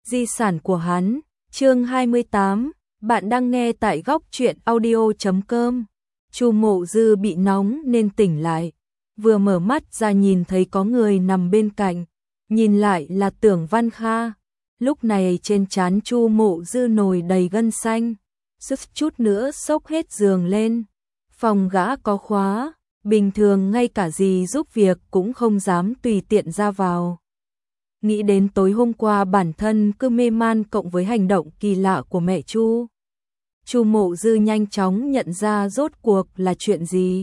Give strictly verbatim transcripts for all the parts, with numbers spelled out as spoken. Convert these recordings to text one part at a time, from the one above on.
Di sản của hắn, chương hai mươi tám, bạn đang nghe tại góc truyện audio chấm com. Chu Mộ Dư bị nóng nên tỉnh lại, vừa mở mắt ra nhìn thấy có người nằm bên cạnh, nhìn lại là Tưởng Văn Kha. Lúc này trên trán Chu Mộ Dư nổi đầy gân xanh, suýt chút nữa xốc hết giường lên. Phòng gã có khóa, bình thường ngay cả dì giúp việc cũng không dám tùy tiện ra vào. Nghĩ đến tối hôm qua bản thân cứ mê man cộng với hành động kỳ lạ của mẹ Chu, Chu Mộ Dư nhanh chóng nhận ra rốt cuộc là chuyện gì.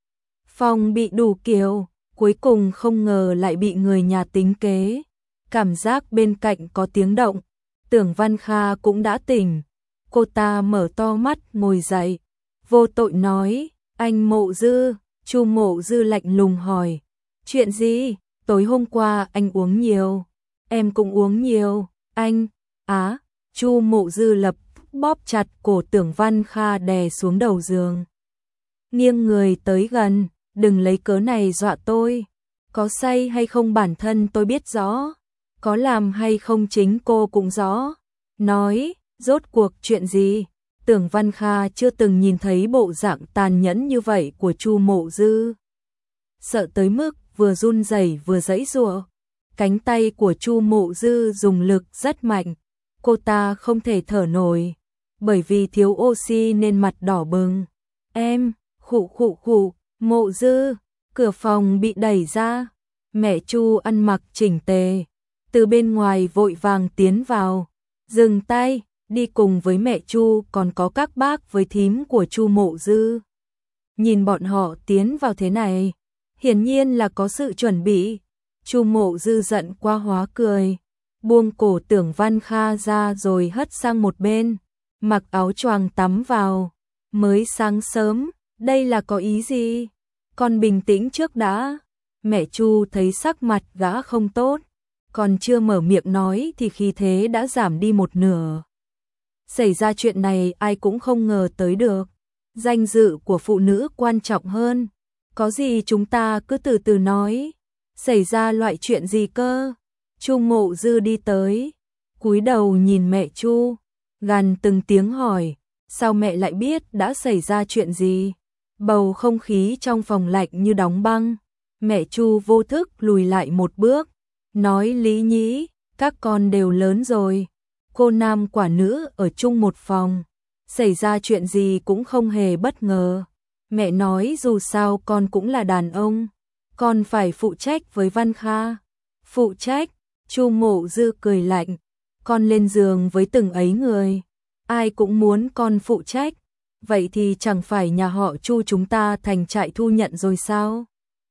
Phòng bị đủ kiểu, cuối cùng không ngờ lại bị người nhà tính kế. Cảm giác bên cạnh có tiếng động, Tưởng Văn Kha cũng đã tỉnh. Cô ta mở to mắt ngồi dậy, vô tội nói, anh Mộ Dư. Chu Mộ Dư lạnh lùng hỏi, chuyện gì? Tối hôm qua anh uống nhiều, em cũng uống nhiều, anh, á, Chu Mộ Dư lập bóp chặt cổ Tưởng Văn Kha đè xuống đầu giường. Nghiêng người tới gần, đừng lấy cớ này dọa tôi, có say hay không bản thân tôi biết rõ, có làm hay không chính cô cũng rõ. Nói, rốt cuộc chuyện gì? Tưởng Văn Kha chưa từng nhìn thấy bộ dạng tàn nhẫn như vậy của Chu Mộ Dư. Sợ tới mức vừa run rẩy vừa giãy giụa. Cánh tay của Chu Mộ Dư dùng lực rất mạnh, cô ta không thể thở nổi, bởi vì thiếu oxy nên mặt đỏ bừng. Em, khụ khụ khụ, Mộ Dư, cửa phòng bị đẩy ra, mẹ Chu ăn mặc chỉnh tề, từ bên ngoài vội vàng tiến vào, dừng tay, đi cùng với mẹ Chu còn có các bác với thím của Chu Mộ Dư. Nhìn bọn họ tiến vào thế này, hiển nhiên là có sự chuẩn bị. Chu Mộ Dư giận qua hóa cười, buông cổ Tưởng Văn Kha ra rồi hất sang một bên, mặc áo choàng tắm vào. Mới sáng sớm, đây là có ý gì? Con bình tĩnh trước đã. Mẹ Chu thấy sắc mặt gã không tốt, còn chưa mở miệng nói thì khí thế đã giảm đi một nửa. Xảy ra chuyện này ai cũng không ngờ tới được, danh dự của phụ nữ quan trọng hơn. Có gì chúng ta cứ từ từ nói. Xảy ra loại chuyện gì cơ? Chu Mộ Dư đi tới, cúi đầu nhìn mẹ Chu, gằn từng tiếng hỏi, sao mẹ lại biết đã xảy ra chuyện gì? Bầu không khí trong phòng lạnh như đóng băng. Mẹ Chu vô thức lùi lại một bước, nói Lý Nhĩ, các con đều lớn rồi, cô nam quả nữ ở chung một phòng, xảy ra chuyện gì cũng không hề bất ngờ. Mẹ nói dù sao con cũng là đàn ông, con phải phụ trách với Văn Kha. Phụ trách? Chu Mộ Dư cười lạnh, con lên giường với từng ấy người, ai cũng muốn con phụ trách, vậy thì chẳng phải nhà họ Chu chúng ta thành trại thu nhận rồi sao?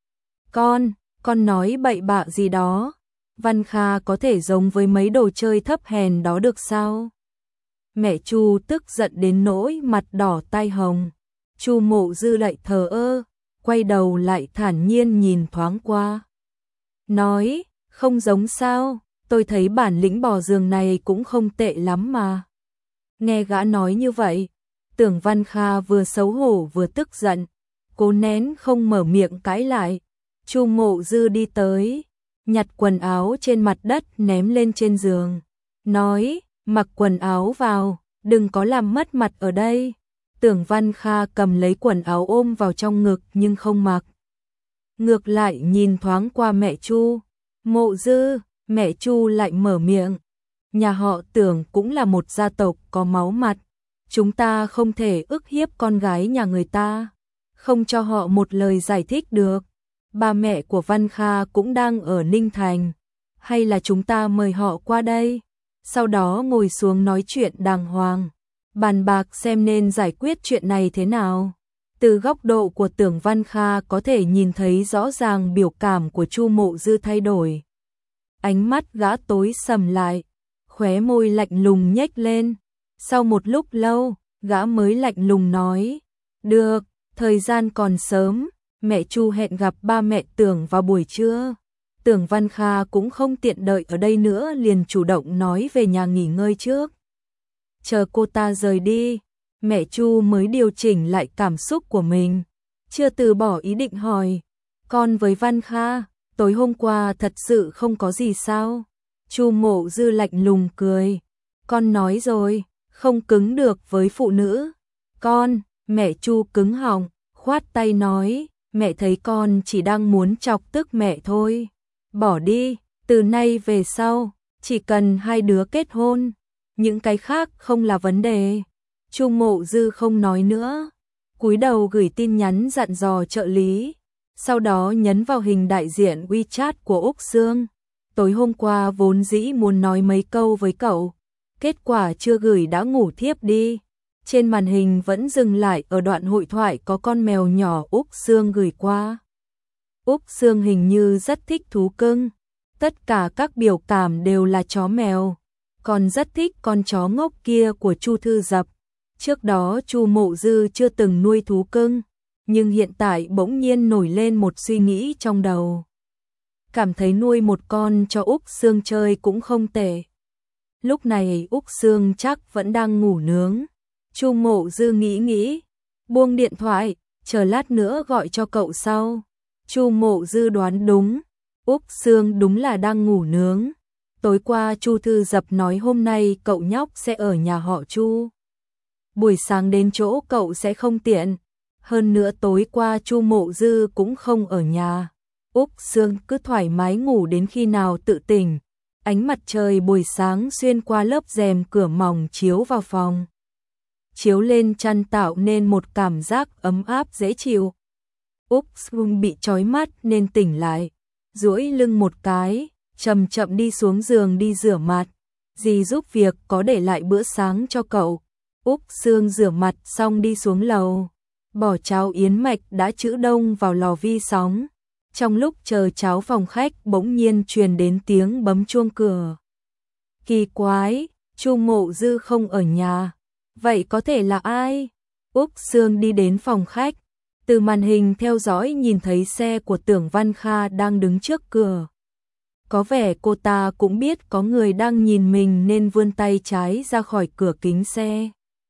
Con, con nói bậy bạ gì đó, Văn Kha có thể giống với mấy đồ chơi thấp hèn đó được sao? Mẹ Chu tức giận đến nỗi mặt đỏ tai hồng. Chu Mộ Dư lại thờ ơ, quay đầu lại thản nhiên nhìn thoáng qua. Nói, không giống sao, tôi thấy bản lĩnh bò giường này cũng không tệ lắm mà. Nghe gã nói như vậy, Tưởng Văn Kha vừa xấu hổ vừa tức giận, cố nén không mở miệng cãi lại. Chu Mộ Dư đi tới, nhặt quần áo trên mặt đất ném lên trên giường, nói, mặc quần áo vào, đừng có làm mất mặt ở đây. Tưởng Văn Kha cầm lấy quần áo ôm vào trong ngực nhưng không mặc. Ngược lại nhìn thoáng qua mẹ Chu. Mộ Dư, mẹ Chu lại mở miệng. Nhà họ Tưởng cũng là một gia tộc có máu mặt. Chúng ta không thể ức hiếp con gái nhà người ta, không cho họ một lời giải thích được. Ba mẹ của Văn Kha cũng đang ở Ninh Thành. Hay là chúng ta mời họ qua đây, sau đó ngồi xuống nói chuyện đàng hoàng, bàn bạc xem nên giải quyết chuyện này thế nào. Từ góc độ của Tưởng Văn Kha có thể nhìn thấy rõ ràng biểu cảm của Chu Mộ Dư thay đổi. Ánh mắt gã tối sầm lại, khóe môi lạnh lùng nhếch lên. Sau một lúc lâu, gã mới lạnh lùng nói, được, thời gian còn sớm, mẹ Chu hẹn gặp ba mẹ Tưởng vào buổi trưa. Tưởng Văn Kha cũng không tiện đợi ở đây nữa liền chủ động nói về nhà nghỉ ngơi trước. Chờ cô ta rời đi, mẹ Chu mới điều chỉnh lại cảm xúc của mình, chưa từ bỏ ý định hỏi, con với Văn Kha, tối hôm qua thật sự không có gì sao? Chu Mộ Dư lạnh lùng cười. Con nói rồi, không cứng được với phụ nữ. Con, mẹ Chu cứng họng, khoát tay nói, mẹ thấy con chỉ đang muốn chọc tức mẹ thôi. Bỏ đi, từ nay về sau, chỉ cần hai đứa kết hôn, những cái khác không là vấn đề. Chu Mộ Dư không nói nữa, cúi đầu gửi tin nhắn dặn dò trợ lý, sau đó nhấn vào hình đại diện WeChat của Úc Sương. Tối hôm qua vốn dĩ muốn nói mấy câu với cậu, kết quả chưa gửi đã ngủ thiếp đi. Trên màn hình vẫn dừng lại ở đoạn hội thoại có con mèo nhỏ Úc Sương gửi qua. Úc Sương hình như rất thích thú cưng, tất cả các biểu cảm đều là chó mèo, còn rất thích con chó ngốc kia của Chu Thư Dập. Trước đó Chu Mộ Dư chưa từng nuôi thú cưng, nhưng hiện tại bỗng nhiên nổi lên một suy nghĩ trong đầu. Cảm thấy nuôi một con cho Úc Sương chơi cũng không tệ. Lúc này Úc Sương chắc vẫn đang ngủ nướng. Chu Mộ Dư nghĩ nghĩ, buông điện thoại, chờ lát nữa gọi cho cậu sau. Chu Mộ Dư đoán đúng, Úc Sương đúng là đang ngủ nướng. Tối qua Chu Thư Dập nói hôm nay cậu nhóc sẽ ở nhà họ Chu. Buổi sáng đến chỗ cậu sẽ không tiện. Hơn nữa tối qua Chu Mộ Dư cũng không ở nhà. Úc Sương cứ thoải mái ngủ đến khi nào tự tỉnh. Ánh mặt trời buổi sáng xuyên qua lớp rèm cửa mỏng chiếu vào phòng, chiếu lên chăn tạo nên một cảm giác ấm áp dễ chịu. Úc Sương bị chói mắt nên tỉnh lại, duỗi lưng một cái, chậm chậm đi xuống giường đi rửa mặt. Dì giúp việc có để lại bữa sáng cho cậu. Úc Sương rửa mặt xong đi xuống lầu, bỏ cháo yến mạch đã trữ đông vào lò vi sóng. Trong lúc chờ cháo phòng khách bỗng nhiên truyền đến tiếng bấm chuông cửa. Kỳ quái, Chu Mộ Dư không ở nhà. Vậy có thể là ai? Úc Sương đi đến phòng khách, từ màn hình theo dõi nhìn thấy xe của Tưởng Văn Kha đang đứng trước cửa. Có vẻ cô ta cũng biết có người đang nhìn mình nên vươn tay trái ra khỏi cửa kính xe.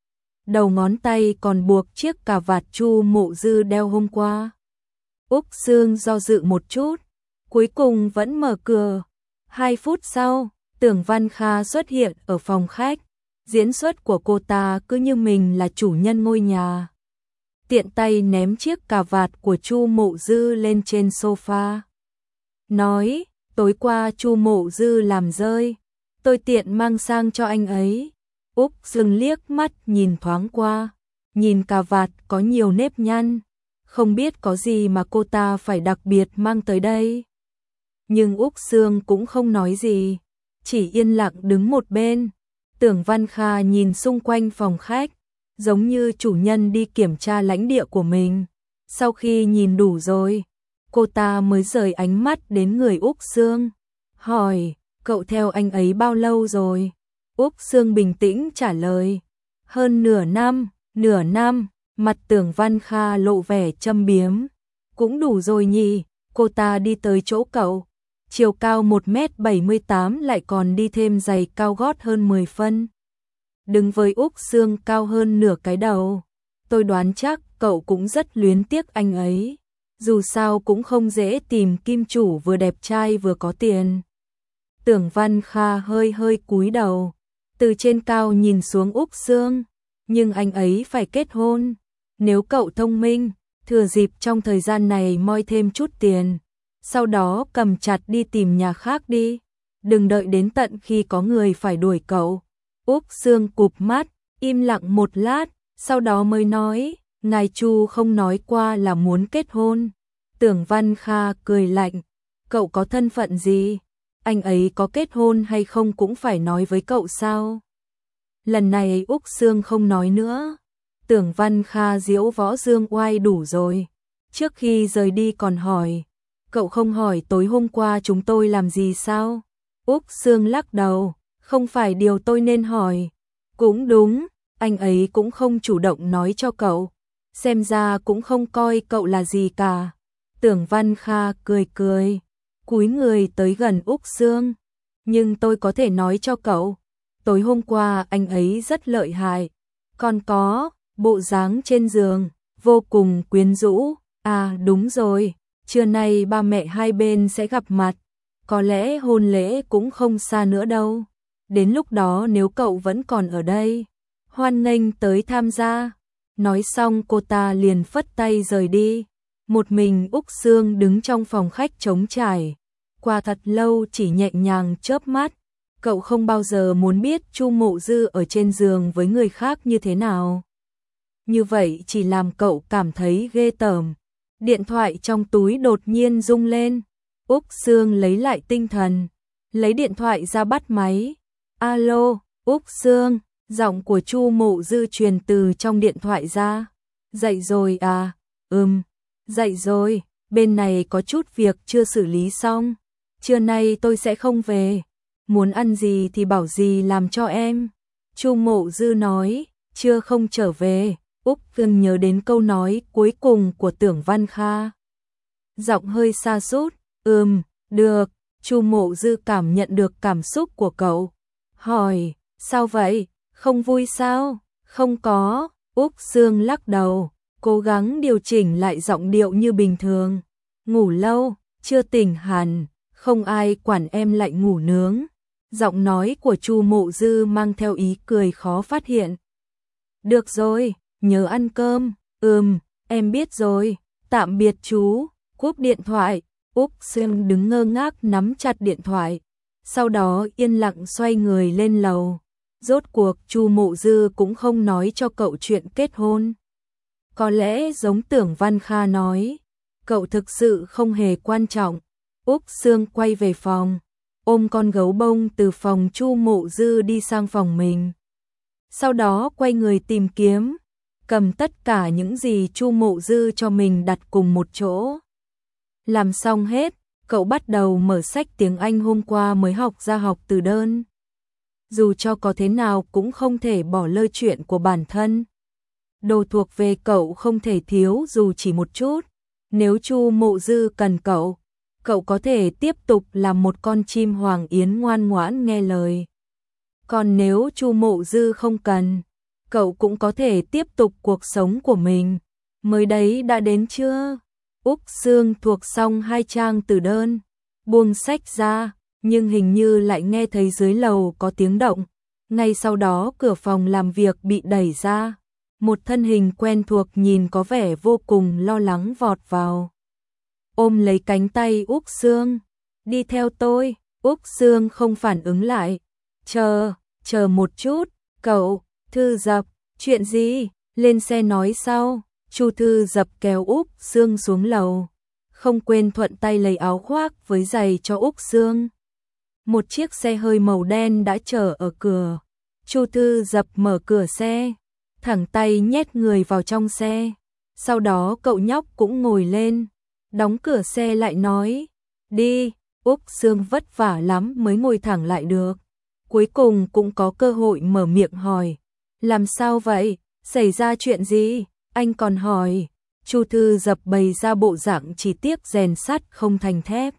Đầu ngón tay còn buộc chiếc cà vạt Chu Mộ Dư đeo hôm qua. Úc Sương do dự một chút, cuối cùng vẫn mở cửa. Hai phút sau, Tưởng Văn Kha xuất hiện ở phòng khách. Diễn xuất của cô ta cứ như mình là chủ nhân ngôi nhà. Tiện tay ném chiếc cà vạt của Chu Mộ Dư lên trên sofa. Nói, tối qua Chu Mộ Dư làm rơi, tôi tiện mang sang cho anh ấy. Úc Sương liếc mắt nhìn thoáng qua, nhìn cà vạt có nhiều nếp nhăn. Không biết có gì mà cô ta phải đặc biệt mang tới đây. Nhưng Úc Sương cũng không nói gì, chỉ yên lặng đứng một bên. Tưởng Văn Kha nhìn xung quanh phòng khách, giống như chủ nhân đi kiểm tra lãnh địa của mình. Sau khi nhìn đủ rồi, cô ta mới rời ánh mắt đến người Úc Sương. Hỏi, cậu theo anh ấy bao lâu rồi? Úc Sương bình tĩnh trả lời, hơn nửa năm, nửa năm. Mặt Tưởng Văn Kha lộ vẻ châm biếm. Cũng đủ rồi nhỉ, cô ta đi tới chỗ cậu. Chiều cao một mét bảy mươi tám lại còn đi thêm giày cao gót hơn mười phân. Đứng với Úc Sương cao hơn nửa cái đầu. Tôi đoán chắc cậu cũng rất luyến tiếc anh ấy. Dù sao cũng không dễ tìm kim chủ vừa đẹp trai vừa có tiền. Tưởng Văn Kha hơi hơi cúi đầu, từ trên cao nhìn xuống Úc Sương. Nhưng anh ấy phải kết hôn. Nếu cậu thông minh, thừa dịp trong thời gian này moi thêm chút tiền, sau đó cầm chặt đi tìm nhà khác đi. Đừng đợi đến tận khi có người phải đuổi cậu. Úc Sương cụp mắt, im lặng một lát, sau đó mới nói, ngài Chu không nói qua là muốn kết hôn. Tưởng Văn Kha cười lạnh, cậu có thân phận gì? Anh ấy có kết hôn hay không cũng phải nói với cậu sao? Lần này Úc Sương không nói nữa. Tưởng Văn Kha diễu võ dương oai đủ rồi. Trước khi rời đi còn hỏi, cậu không hỏi tối hôm qua chúng tôi làm gì sao? Úc Sương lắc đầu, không phải điều tôi nên hỏi. Cũng đúng, anh ấy cũng không chủ động nói cho cậu. Xem ra cũng không coi cậu là gì cả. Tưởng Văn Kha cười cười, cúi người tới gần Úc Sương. Nhưng tôi có thể nói cho cậu, tối hôm qua anh ấy rất lợi hại. Còn có, bộ dáng trên giường, vô cùng quyến rũ. À đúng rồi, trưa nay ba mẹ hai bên sẽ gặp mặt. có lẽ hôn lễ cũng không xa nữa đâu. Đến lúc đó nếu cậu vẫn còn ở đây, hoan nghênh tới tham gia. Nói xong cô ta liền phất tay rời đi. Một mình Úc Sương đứng trong phòng khách trống trải. Qua thật lâu chỉ nhẹ nhàng chớp mắt. Cậu không bao giờ muốn biết Chu Mộ Dư ở trên giường với người khác như thế nào. Như vậy chỉ làm cậu cảm thấy ghê tởm. Điện thoại trong túi đột nhiên rung lên. Úc Sương lấy lại tinh thần, lấy điện thoại ra bắt máy. Alo, Úc Sương, giọng của Chu Mộ Dư truyền từ trong điện thoại ra. Dậy rồi à? Ừm, dậy rồi, bên này có chút việc chưa xử lý xong. Trưa nay tôi sẽ không về. Muốn ăn gì thì bảo gì làm cho em. Chu Mộ Dư nói, chưa không trở về. Úc Sương nhớ đến câu nói cuối cùng của Tưởng Văn Kha. Giọng hơi sa sút, ừm, được. Chu Mộ Dư cảm nhận được cảm xúc của cậu. Hỏi, sao vậy? Không vui sao? Không có. Úc Sương lắc đầu, cố gắng điều chỉnh lại giọng điệu như bình thường. Ngủ lâu, chưa tỉnh hẳn, không ai quản em lại ngủ nướng. Giọng nói của Chu Mộ Dư mang theo ý cười khó phát hiện. Được rồi, nhớ ăn cơm. Ừm, em biết rồi. Tạm biệt chú. Cúp điện thoại. Úc Sương đứng ngơ ngác nắm chặt điện thoại. Sau đó yên lặng xoay người lên lầu. Rốt cuộc Chu Mộ Dư cũng không nói cho cậu chuyện kết hôn. Có lẽ giống Tưởng Văn Kha nói, cậu thực sự không hề quan trọng. Úc Sương quay về phòng, ôm con gấu bông từ phòng Chu Mộ Dư đi sang phòng mình. Sau đó quay người tìm kiếm, cầm tất cả những gì Chu Mộ Dư cho mình đặt cùng một chỗ. Làm xong hết, cậu bắt đầu mở sách tiếng Anh hôm qua mới học ra học từ đơn. Dù cho có thế nào cũng không thể bỏ lơi chuyện của bản thân. Đồ thuộc về cậu không thể thiếu dù chỉ một chút. Nếu Chu Mộ Dư cần cậu, cậu có thể tiếp tục làm một con chim hoàng yến ngoan ngoãn nghe lời. Còn nếu Chu Mộ Dư không cần, cậu cũng có thể tiếp tục cuộc sống của mình. Mới đấy đã đến chưa? Úc Sương thuộc xong hai trang từ đơn, buông sách ra, nhưng hình như lại nghe thấy dưới lầu có tiếng động. Ngay sau đó cửa phòng làm việc bị đẩy ra. Một thân hình quen thuộc nhìn có vẻ vô cùng lo lắng vọt vào. Ôm lấy cánh tay Úc Sương. Đi theo tôi. Úc Sương không phản ứng lại. Chờ, chờ một chút. Cậu, Thư Dập, chuyện gì? Lên xe nói sau. Chu Thư Dập kéo Úc Sương xuống lầu. Không quên thuận tay lấy áo khoác với giày cho Úc Sương. Một chiếc xe hơi màu đen đã chờ ở cửa. Chu Thư Dập mở cửa xe, thẳng tay nhét người vào trong xe. Sau đó cậu nhóc cũng ngồi lên, đóng cửa xe lại nói, đi. Úc Sương vất vả lắm mới ngồi thẳng lại được. Cuối cùng cũng có cơ hội mở miệng hỏi, làm sao vậy? Xảy ra chuyện gì? Anh còn hỏi. Chu Thư Dập bày ra bộ dạng chỉ tiếc rèn sắt không thành thép.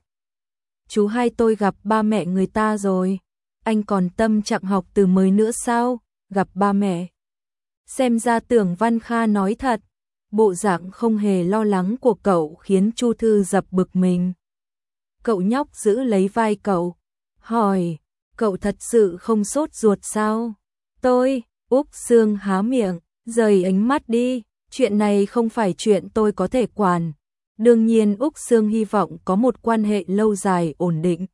Chú hai tôi gặp ba mẹ người ta rồi. Anh còn tâm trạng học từ mới nữa sao? Gặp ba mẹ. Xem ra Tưởng Văn Kha nói thật. Bộ dạng không hề lo lắng của cậu khiến Chu Thư Dập bực mình. Cậu nhóc giữ lấy vai cậu, hỏi, cậu thật sự không sốt ruột sao? Tôi, Úc Sương há miệng, rời ánh mắt đi, chuyện này không phải chuyện tôi có thể quản. Đương nhiên Úc Sương hy vọng có một quan hệ lâu dài ổn định.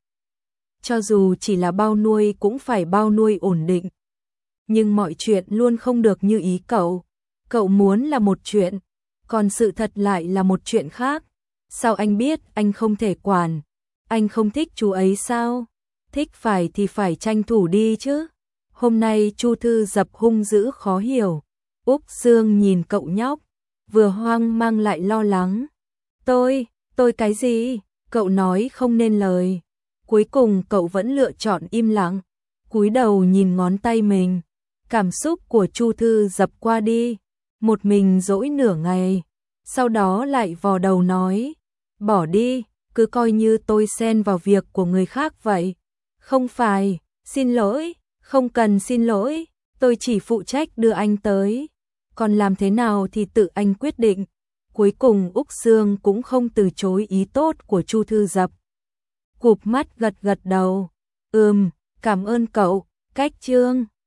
Cho dù chỉ là bao nuôi cũng phải bao nuôi ổn định. Nhưng mọi chuyện luôn không được như ý cậu. Cậu muốn là một chuyện, còn sự thật lại là một chuyện khác. Sao anh biết anh không thể quản? Anh không thích chú ấy sao? Thích phải thì phải tranh thủ đi chứ. Hôm nay Chu Thư Dập hung dữ khó hiểu. Úc Sương nhìn cậu nhóc, vừa hoang mang lại lo lắng. Tôi, tôi cái gì? Cậu nói không nên lời. Cuối cùng cậu vẫn lựa chọn im lặng, cúi đầu nhìn ngón tay mình. Cảm xúc của Chu Thư Dập qua đi, một mình dỗi nửa ngày, sau đó lại vò đầu nói, bỏ đi, cứ coi như tôi xen vào việc của người khác vậy. Không phải, xin lỗi, không cần xin lỗi, tôi chỉ phụ trách đưa anh tới, còn làm thế nào thì tự anh quyết định. Cuối cùng Úc Sương cũng không từ chối ý tốt của Chu Thư Dập. cụp mắt gật gật đầu. Ừm, cảm ơn cậu, cách trương.